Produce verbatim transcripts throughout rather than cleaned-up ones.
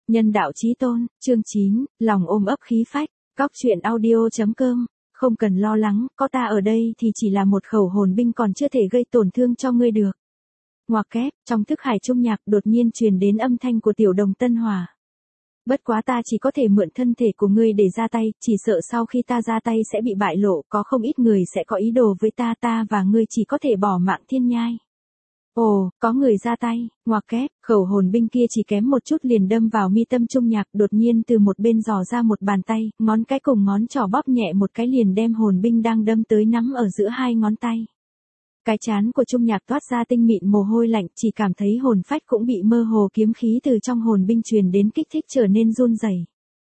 Nhân đạo chí tôn, chương chín, lòng ôm ấp khí phách, cóc truyện audio.com, không cần lo lắng, có ta ở đây thì chỉ là một khẩu hồn binh còn chưa thể gây tổn thương cho ngươi được. Ngoặc kép, trong thức hải trung nhạc đột nhiên truyền đến âm thanh của tiểu đồng Tân Hỏa. Bất quá ta chỉ có thể mượn thân thể của ngươi để ra tay, chỉ sợ sau khi ta ra tay sẽ bị bại lộ, có không ít người sẽ có ý đồ với ta, ta và ngươi chỉ có thể bỏ mạng thiên nhai. Ồ, có người ra tay, ngoặc kép, khẩu hồn binh kia chỉ kém một chút liền đâm vào mi tâm trung nhạc, đột nhiên từ một bên dò ra một bàn tay, ngón cái cùng ngón trỏ bóp nhẹ một cái liền đem hồn binh đang đâm tới nắm ở giữa hai ngón tay. Cái trán của trung nhạc toát ra tinh mịn mồ hôi lạnh, chỉ cảm thấy hồn phách cũng bị mơ hồ kiếm khí từ trong hồn binh truyền đến kích thích trở nên run rẩy.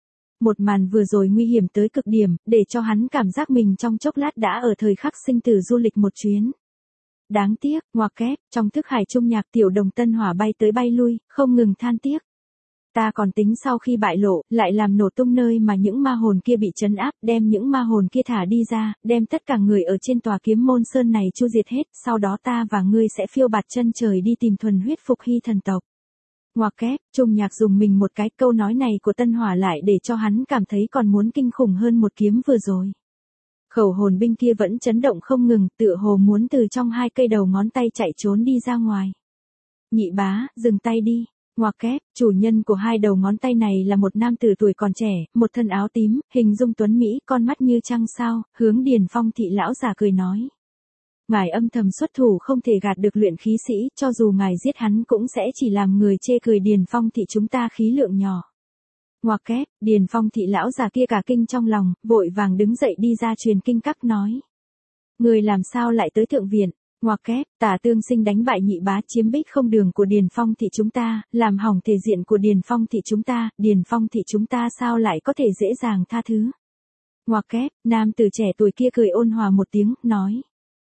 Một màn vừa rồi nguy hiểm tới cực điểm, để cho hắn cảm giác mình trong chốc lát đã ở thời khắc sinh tử du lịch một chuyến. Đáng tiếc, ngoặc kép, trong thức hải trung nhạc tiểu đồng Tân Hỏa bay tới bay lui, không ngừng than tiếc. Ta còn tính sau khi bại lộ, lại làm nổ tung nơi mà những ma hồn kia bị trấn áp, đem những ma hồn kia thả đi ra, đem tất cả người ở trên tòa kiếm môn sơn này chu diệt hết, sau đó ta và ngươi sẽ phiêu bạt chân trời đi tìm thuần huyết phục hy thần tộc. Ngoặc kép, trung nhạc dùng mình một cái, câu nói này của Tân Hỏa lại để cho hắn cảm thấy còn muốn kinh khủng hơn một kiếm vừa rồi. Khẩu hồn binh kia vẫn chấn động không ngừng, tựa hồ muốn từ trong hai cây đầu ngón tay chạy trốn đi ra ngoài. Nhị bá, dừng tay đi. Ngoặc kép, chủ nhân của hai đầu ngón tay này là một nam tử tuổi còn trẻ, một thân áo tím, hình dung tuấn mỹ, con mắt như trăng sao, hướng Điền Phong thị lão già cười nói. Ngài âm thầm xuất thủ không thể gạt được luyện khí sĩ, cho dù ngài giết hắn cũng sẽ chỉ làm người chê cười Điền Phong thị chúng ta khí lượng nhỏ. Ngoặc kép, Điền Phong thị lão già kia cả kinh trong lòng, vội vàng đứng dậy đi ra truyền kinh các nói. Người làm sao lại tới thượng viện? Ngoặc kép, Tả Tương Sinh đánh bại nhị bá chiếm bích không đường của Điền Phong thị chúng ta, làm hỏng thể diện của Điền Phong thị chúng ta, Điền Phong thị chúng ta sao lại có thể dễ dàng tha thứ? Ngoặc kép, nam tử trẻ tuổi kia cười ôn hòa một tiếng, nói.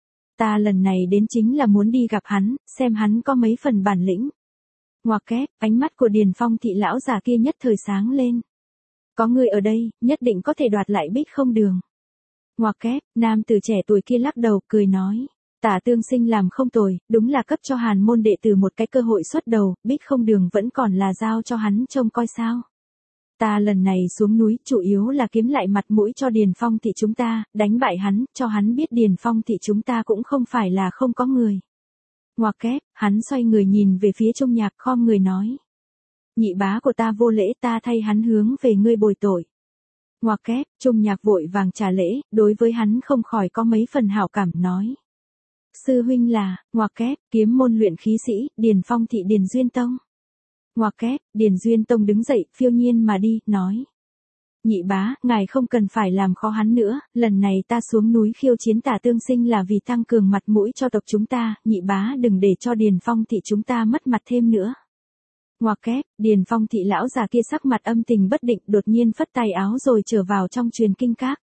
Ta lần này đến chính là muốn đi gặp hắn, xem hắn có mấy phần bản lĩnh. Ngoặc kép, ánh mắt của Điền Phong thị lão già kia nhất thời sáng lên. Có người ở đây, nhất định có thể đoạt lại bích không đường. Ngoặc kép, nam tử trẻ tuổi kia lắc đầu, cười nói. Tả Tương Sinh làm không tồi, đúng là cấp cho Hàn môn đệ tử một cái cơ hội xuất đầu, bích không đường vẫn còn là giao cho hắn trông coi sao. Ta lần này xuống núi, chủ yếu là kiếm lại mặt mũi cho Điền Phong thị chúng ta, đánh bại hắn, cho hắn biết Điền Phong thị chúng ta cũng không phải là không có người. Ngoặc kép, hắn xoay người nhìn về phía trung nhạc, khom người nói. Nhị bá của ta vô lễ, ta thay hắn hướng về ngươi bồi tội. Ngoặc kép, trung nhạc vội vàng trả lễ, đối với hắn không khỏi có mấy phần hảo cảm, nói. Sư huynh là, ngoặc kép, kiếm môn luyện khí sĩ, Điền Phong thị Điền Duyên Tông. Ngoặc kép, Điền Duyên Tông đứng dậy, phiêu nhiên mà đi, nói. Nhị bá, ngài không cần phải làm khó hắn nữa, lần này ta xuống núi khiêu chiến Tả Tương Sinh là vì tăng cường mặt mũi cho tộc chúng ta, nhị bá đừng để cho Điền Phong thị chúng ta mất mặt thêm nữa. Ngoặc kép, Điền Phong thị lão già kia sắc mặt âm tình bất định, đột nhiên phất tay áo rồi trở vào trong truyền kinh các.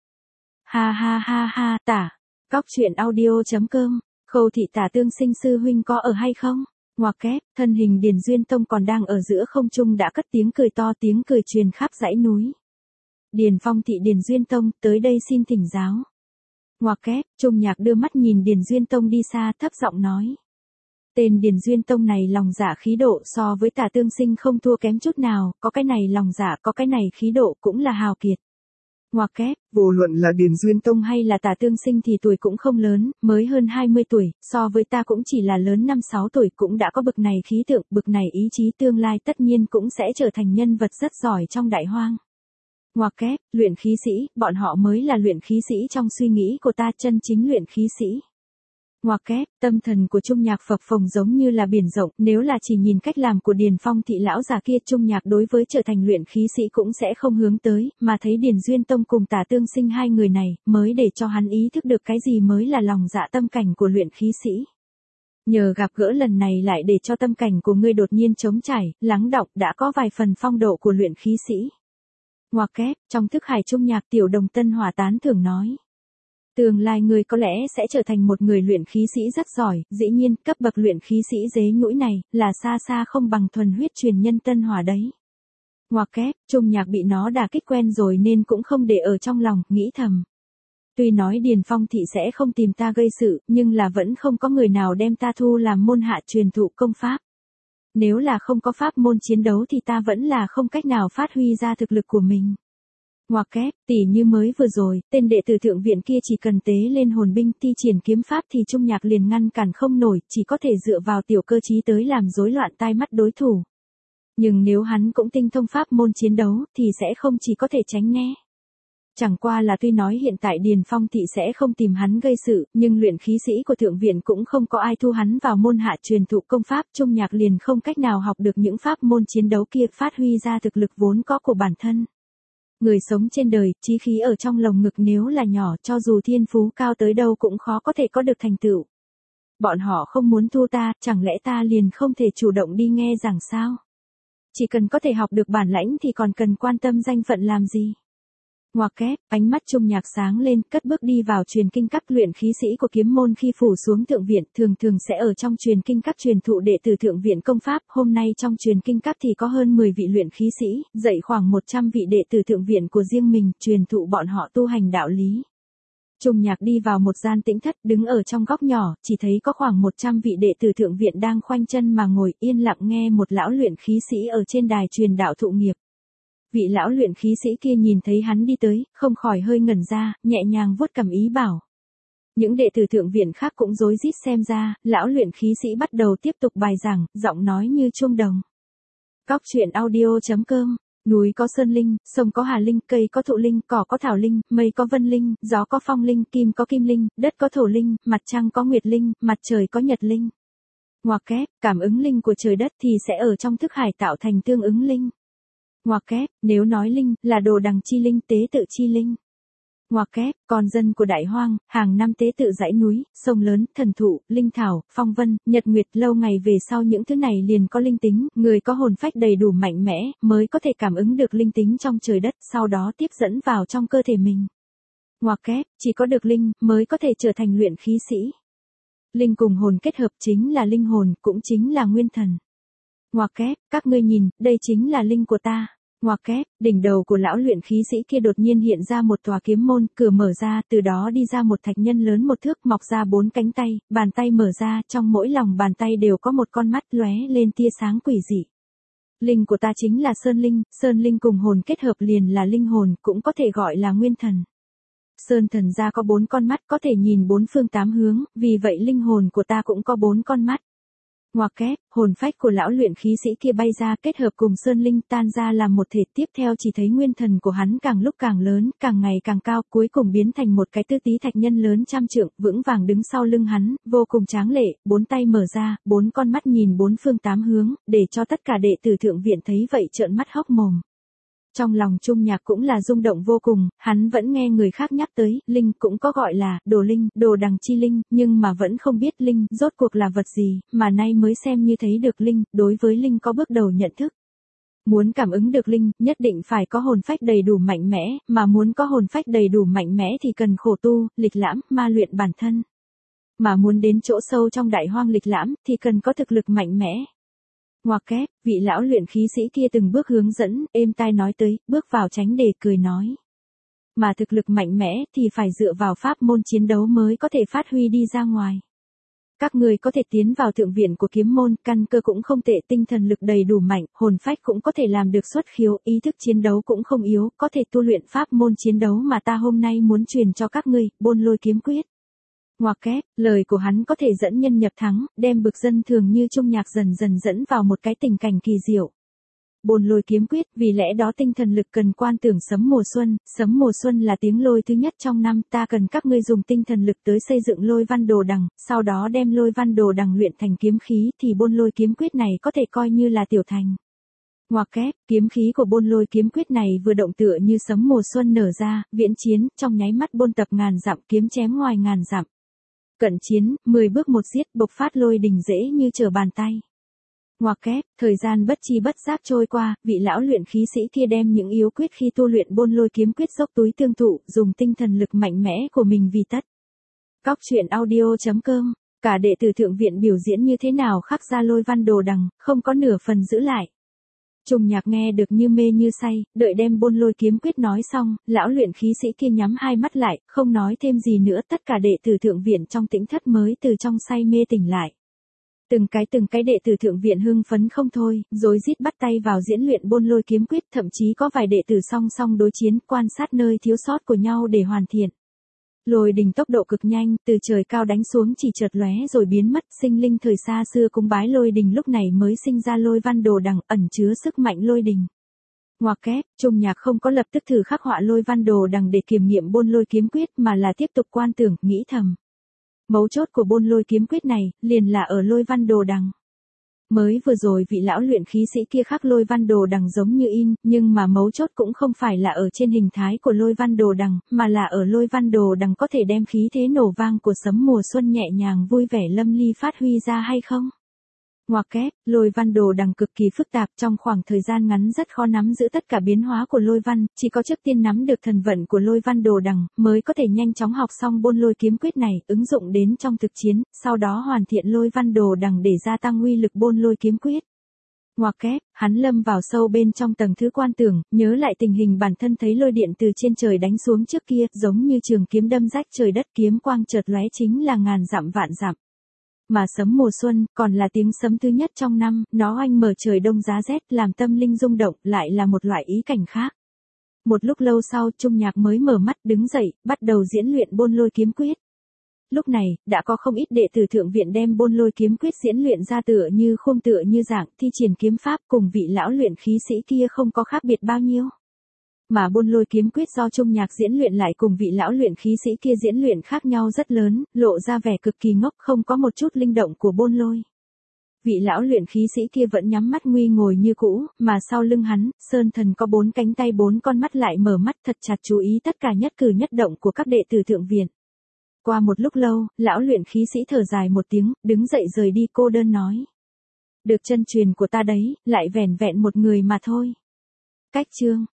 Ha ha ha ha, tả, cóc truyện audio.com. Khâu thị Tả Tương Sinh sư huynh có ở hay không? Ngoặc kép, thân hình Điền Duyên Tông còn đang ở giữa không trung đã cất tiếng cười to, tiếng cười truyền khắp dãy núi. Điền Phong thị Điền Duyên Tông, tới đây xin thỉnh giáo. Ngoặc kép, trung nhạc đưa mắt nhìn Điền Duyên Tông đi xa, thấp giọng nói. Tên Điền Duyên Tông này lòng dạ khí độ so với Tả Tương Sinh không thua kém chút nào, có cái này lòng dạ, có cái này khí độ cũng là hào kiệt. Ngoặc kép, vô luận là Điền Duyên Tông hay là Tả Tương Sinh thì tuổi cũng không lớn, mới hơn hai mươi tuổi, so với ta cũng chỉ là lớn năm sáu tuổi, cũng đã có bực này khí tượng, bực này ý chí, tương lai tất nhiên cũng sẽ trở thành nhân vật rất giỏi trong đại hoang. Ngoặc kép, luyện khí sĩ, bọn họ mới là luyện khí sĩ trong suy nghĩ của ta, chân chính luyện khí sĩ. Ngoặc kép, tâm thần của trung nhạc phập phồng giống như là biển rộng, nếu là chỉ nhìn cách làm của Điền Phong thị lão già kia, trung nhạc đối với trở thành luyện khí sĩ cũng sẽ không hướng tới, mà thấy Điền Duyên Tông cùng Tả Tương Sinh hai người này, mới để cho hắn ý thức được cái gì mới là lòng dạ tâm cảnh của luyện khí sĩ. Nhờ gặp gỡ lần này lại để cho tâm cảnh của ngươi đột nhiên trống trải, lắng đọng, đã có vài phần phong độ của luyện khí sĩ. Ngoặc kép, trong thức hải trung nhạc tiểu đồng Tân Hỏa tán thưởng nói. Tương lai ngươi có lẽ sẽ trở thành một người luyện khí sĩ rất giỏi, dĩ nhiên, cấp bậc luyện khí sĩ dế nhũi này, là xa xa không bằng thuần huyết truyền nhân Tân Hỏa đấy. Ngoặc kép, trung nhạc bị nó đả kích quen rồi nên cũng không để ở trong lòng, nghĩ thầm. Tuy nói Điền Phong thị sẽ không tìm ta gây sự, nhưng là vẫn không có người nào đem ta thu làm môn hạ truyền thụ công pháp. Nếu là không có pháp môn chiến đấu thì ta vẫn là không cách nào phát huy ra thực lực của mình. Ngoặc kép, tỉ như mới vừa rồi, tên đệ tử thượng viện kia chỉ cần tế lên hồn binh thi triển kiếm pháp thì Trung Nhạc liền ngăn cản không nổi, chỉ có thể dựa vào tiểu cơ trí tới làm rối loạn tai mắt đối thủ. Nhưng nếu hắn cũng tinh thông pháp môn chiến đấu thì sẽ không chỉ có thể tránh né. Chẳng qua là tuy nói hiện tại Điền Phong thị sẽ không tìm hắn gây sự, nhưng luyện khí sĩ của thượng viện cũng không có ai thu hắn vào môn hạ truyền thụ công pháp, Trung Nhạc liền không cách nào học được những pháp môn chiến đấu kia, phát huy ra thực lực vốn có của bản thân. Người sống trên đời, chí khí ở trong lồng ngực nếu là nhỏ, cho dù thiên phú cao tới đâu cũng khó có thể có được thành tựu. Bọn họ không muốn thu ta, chẳng lẽ ta liền không thể chủ động đi nghe giảng sao? Chỉ cần có thể học được bản lãnh thì còn cần quan tâm danh phận làm gì? Ngoặc kép, ánh mắt Trung Nhạc sáng lên, cất bước đi vào truyền kinh các. Luyện khí sĩ của kiếm môn khi phủ xuống thượng viện thường thường sẽ ở trong truyền kinh các truyền thụ đệ tử thượng viện công pháp. Hôm nay trong truyền kinh các thì có hơn mười vị luyện khí sĩ, dạy khoảng một trăm vị đệ tử thượng viện của riêng mình, truyền thụ bọn họ tu hành đạo lý. Trung Nhạc đi vào một gian tĩnh thất, đứng ở trong góc nhỏ, chỉ thấy có khoảng một trăm vị đệ tử thượng viện đang khoanh chân mà ngồi yên lặng nghe một lão luyện khí sĩ ở trên đài truyền đạo thụ nghiệp. Vị lão luyện khí sĩ kia nhìn thấy hắn đi tới, không khỏi hơi ngẩn ra, nhẹ nhàng vuốt cằm ý bảo. Những đệ tử thượng viện khác cũng rối rít xem ra, lão luyện khí sĩ bắt đầu tiếp tục bài giảng, giọng nói như chuông đồng. Cóc truyện audio chấm com. Núi có sơn linh, sông có hà linh, cây có thụ linh, cỏ có thảo linh, mây có vân linh, gió có phong linh, kim có kim linh, đất có thổ linh, mặt trăng có nguyệt linh, mặt trời có nhật linh. Ngoặc kép, cảm ứng linh của trời đất thì sẽ ở trong thức hải tạo thành tương ứng linh. Ngoặc kép, nếu nói linh, là đồ đằng chi linh, tế tự chi linh. Ngoặc kép, con dân của đại hoang, hàng năm tế tự dãy núi, sông lớn, thần thụ, linh thảo, phong vân, nhật nguyệt, lâu ngày về sau những thứ này liền có linh tính, người có hồn phách đầy đủ mạnh mẽ, mới có thể cảm ứng được linh tính trong trời đất, sau đó tiếp dẫn vào trong cơ thể mình. Ngoặc kép, chỉ có được linh, mới có thể trở thành luyện khí sĩ. Linh cùng hồn kết hợp chính là linh hồn, cũng chính là nguyên thần. Ngoặc kép, các ngươi nhìn, đây chính là linh của ta. Ngoặc kép, đỉnh đầu của lão luyện khí sĩ kia đột nhiên hiện ra một tòa kiếm môn, cửa mở ra, từ đó đi ra một thạch nhân lớn một thước, mọc ra bốn cánh tay, bàn tay mở ra, trong mỗi lòng bàn tay đều có một con mắt lóe lên tia sáng quỷ dị. Linh của ta chính là Sơn Linh, Sơn Linh cùng hồn kết hợp liền là linh hồn, cũng có thể gọi là nguyên thần. Sơn thần gia có bốn con mắt, có thể nhìn bốn phương tám hướng, vì vậy linh hồn của ta cũng có bốn con mắt. Ngoặc kép, hồn phách của lão luyện khí sĩ kia bay ra kết hợp cùng Sơn Linh tan ra làm một thể, tiếp theo chỉ thấy nguyên thần của hắn càng lúc càng lớn, càng ngày càng cao, cuối cùng biến thành một cái tư tí thạch nhân lớn trăm trượng, vững vàng đứng sau lưng hắn, vô cùng tráng lệ, bốn tay mở ra, bốn con mắt nhìn bốn phương tám hướng, để cho tất cả đệ tử thượng viện thấy vậy trợn mắt hốc mồm. Trong lòng Trung Nhạc cũng là rung động vô cùng, hắn vẫn nghe người khác nhắc tới, linh cũng có gọi là, đồ linh, đồ đằng chi linh, nhưng mà vẫn không biết linh, rốt cuộc là vật gì, mà nay mới xem như thấy được linh, đối với linh có bước đầu nhận thức. Muốn cảm ứng được linh, nhất định phải có hồn phách đầy đủ mạnh mẽ, mà muốn có hồn phách đầy đủ mạnh mẽ thì cần khổ tu, lịch lãm, ma luyện bản thân. Mà muốn đến chỗ sâu trong đại hoang lịch lãm, thì cần có thực lực mạnh mẽ. Ngoặc kép, vị lão luyện khí sĩ kia từng bước hướng dẫn, êm tai nói tới, bước vào tránh đề cười nói. Mà thực lực mạnh mẽ thì phải dựa vào pháp môn chiến đấu mới có thể phát huy đi ra ngoài. Các người có thể tiến vào thượng viện của kiếm môn, căn cơ cũng không tệ, tinh thần lực đầy đủ mạnh, hồn phách cũng có thể làm được xuất khiếu, ý thức chiến đấu cũng không yếu, có thể tu luyện pháp môn chiến đấu mà ta hôm nay muốn truyền cho các ngươi, Bôn Lôi kiếm quyết. Ngoặc kép, lời của hắn có thể dẫn nhân nhập thắng, đem bực dân thường như Trung Nhạc dần dần dẫn vào một cái tình cảnh kỳ diệu. Bôn Lôi kiếm quyết, vì lẽ đó tinh thần lực cần quan tưởng sấm mùa xuân, sấm mùa xuân là tiếng lôi thứ nhất trong năm, ta cần các ngươi dùng tinh thần lực tới xây dựng lôi văn đồ đằng, sau đó đem lôi văn đồ đằng luyện thành kiếm khí, thì Bôn Lôi kiếm quyết này có thể coi như là tiểu thành. Ngoặc kép, kiếm khí của Bôn Lôi kiếm quyết này vừa động tựa như sấm mùa xuân nở ra, viễn chiến, trong nháy mắt bôn tập ngàn dặm, kiếm chém ngoài ngàn dặm. Cận chiến, mười bước một giết, bộc phát lôi đình dễ như trở bàn tay. Ngoặc kép, thời gian bất chi bất giác trôi qua, vị lão luyện khí sĩ kia đem những yếu quyết khi tu luyện Bôn Lôi kiếm quyết dốc túi tương thụ, dùng tinh thần lực mạnh mẽ của mình vì tất. Cóc truyện audio chấm com, cả đệ tử thượng viện biểu diễn như thế nào khắc ra lôi văn đồ đằng, không có nửa phần giữ lại. Trung Nhạc nghe được như mê như say, đợi đem Bôn Lôi kiếm quyết nói xong, lão luyện khí sĩ kia nhắm hai mắt lại, không nói thêm gì nữa, tất cả đệ tử thượng viện trong tĩnh thất mới từ trong say mê tỉnh lại. Từng cái từng cái đệ tử thượng viện hưng phấn không thôi, rối rít bắt tay vào diễn luyện Bôn Lôi kiếm quyết, thậm chí có vài đệ tử song song đối chiến, quan sát nơi thiếu sót của nhau để hoàn thiện. Lôi đình tốc độ cực nhanh, từ trời cao đánh xuống chỉ chợt lóe rồi biến mất, sinh linh thời xa xưa cúng bái lôi đình lúc này mới sinh ra Lôi Văn Đồ Đằng, ẩn chứa sức mạnh lôi đình. Ngoặc kép, Trung Nhạc không có lập tức thử khắc họa Lôi Văn Đồ Đằng để kiểm nghiệm Bôn Lôi kiếm quyết mà là tiếp tục quan tưởng, nghĩ thầm. Mấu chốt của Bôn Lôi kiếm quyết này, liền là ở Lôi Văn Đồ Đằng. Mới vừa rồi vị lão luyện khí sĩ kia khắc Lôi Văn Đồ Đằng giống như in, nhưng mà mấu chốt cũng không phải là ở trên hình thái của Lôi Văn Đồ Đằng, mà là ở Lôi Văn Đồ Đằng có thể đem khí thế nổ vang của sấm mùa xuân nhẹ nhàng vui vẻ lâm ly phát huy ra hay không. Ngoặc kép, Lôi Văn Đồ Đằng cực kỳ phức tạp, trong khoảng thời gian ngắn rất khó nắm giữ tất cả biến hóa của Lôi Văn, chỉ có trước tiên nắm được thần vận của Lôi Văn Đồ Đằng, mới có thể nhanh chóng học xong Bôn Lôi kiếm quyết này, ứng dụng đến trong thực chiến, sau đó hoàn thiện Lôi Văn Đồ Đằng để gia tăng uy lực Bôn Lôi kiếm quyết. Ngoặc kép, hắn lâm vào sâu bên trong tầng thứ quan tưởng, nhớ lại tình hình bản thân thấy lôi điện từ trên trời đánh xuống trước kia, giống như trường kiếm đâm rách trời đất, kiếm quang chợt lóe chính là ngàn dặm vạn dặm. Mà sấm mùa xuân, còn là tiếng sấm thứ nhất trong năm, nó oanh mở trời đông giá rét, làm tâm linh rung động, lại là một loại ý cảnh khác. Một lúc lâu sau, Trung Nhạc mới mở mắt đứng dậy, bắt đầu diễn luyện Bôn Lôi kiếm quyết. Lúc này, đã có không ít đệ tử thượng viện đem Bôn Lôi kiếm quyết diễn luyện ra tựa như khung tựa như dạng, thi triển kiếm pháp cùng vị lão luyện khí sĩ kia không có khác biệt bao nhiêu. Mà Bôn Lôi kiếm quyết do Trung Nhạc diễn luyện lại cùng vị lão luyện khí sĩ kia diễn luyện khác nhau rất lớn, lộ ra vẻ cực kỳ ngốc, không có một chút linh động của Bôn Lôi. Vị lão luyện khí sĩ kia vẫn nhắm mắt nguy ngồi như cũ, mà sau lưng hắn, Sơn Thần có bốn cánh tay bốn con mắt lại mở mắt thật chặt chú ý tất cả nhất cử nhất động của các đệ tử thượng viện. Qua một lúc lâu, lão luyện khí sĩ thở dài một tiếng, đứng dậy rời đi, cô đơn nói. Được chân truyền của ta đấy, lại vẻn vẹn một người mà thôi. Cách chương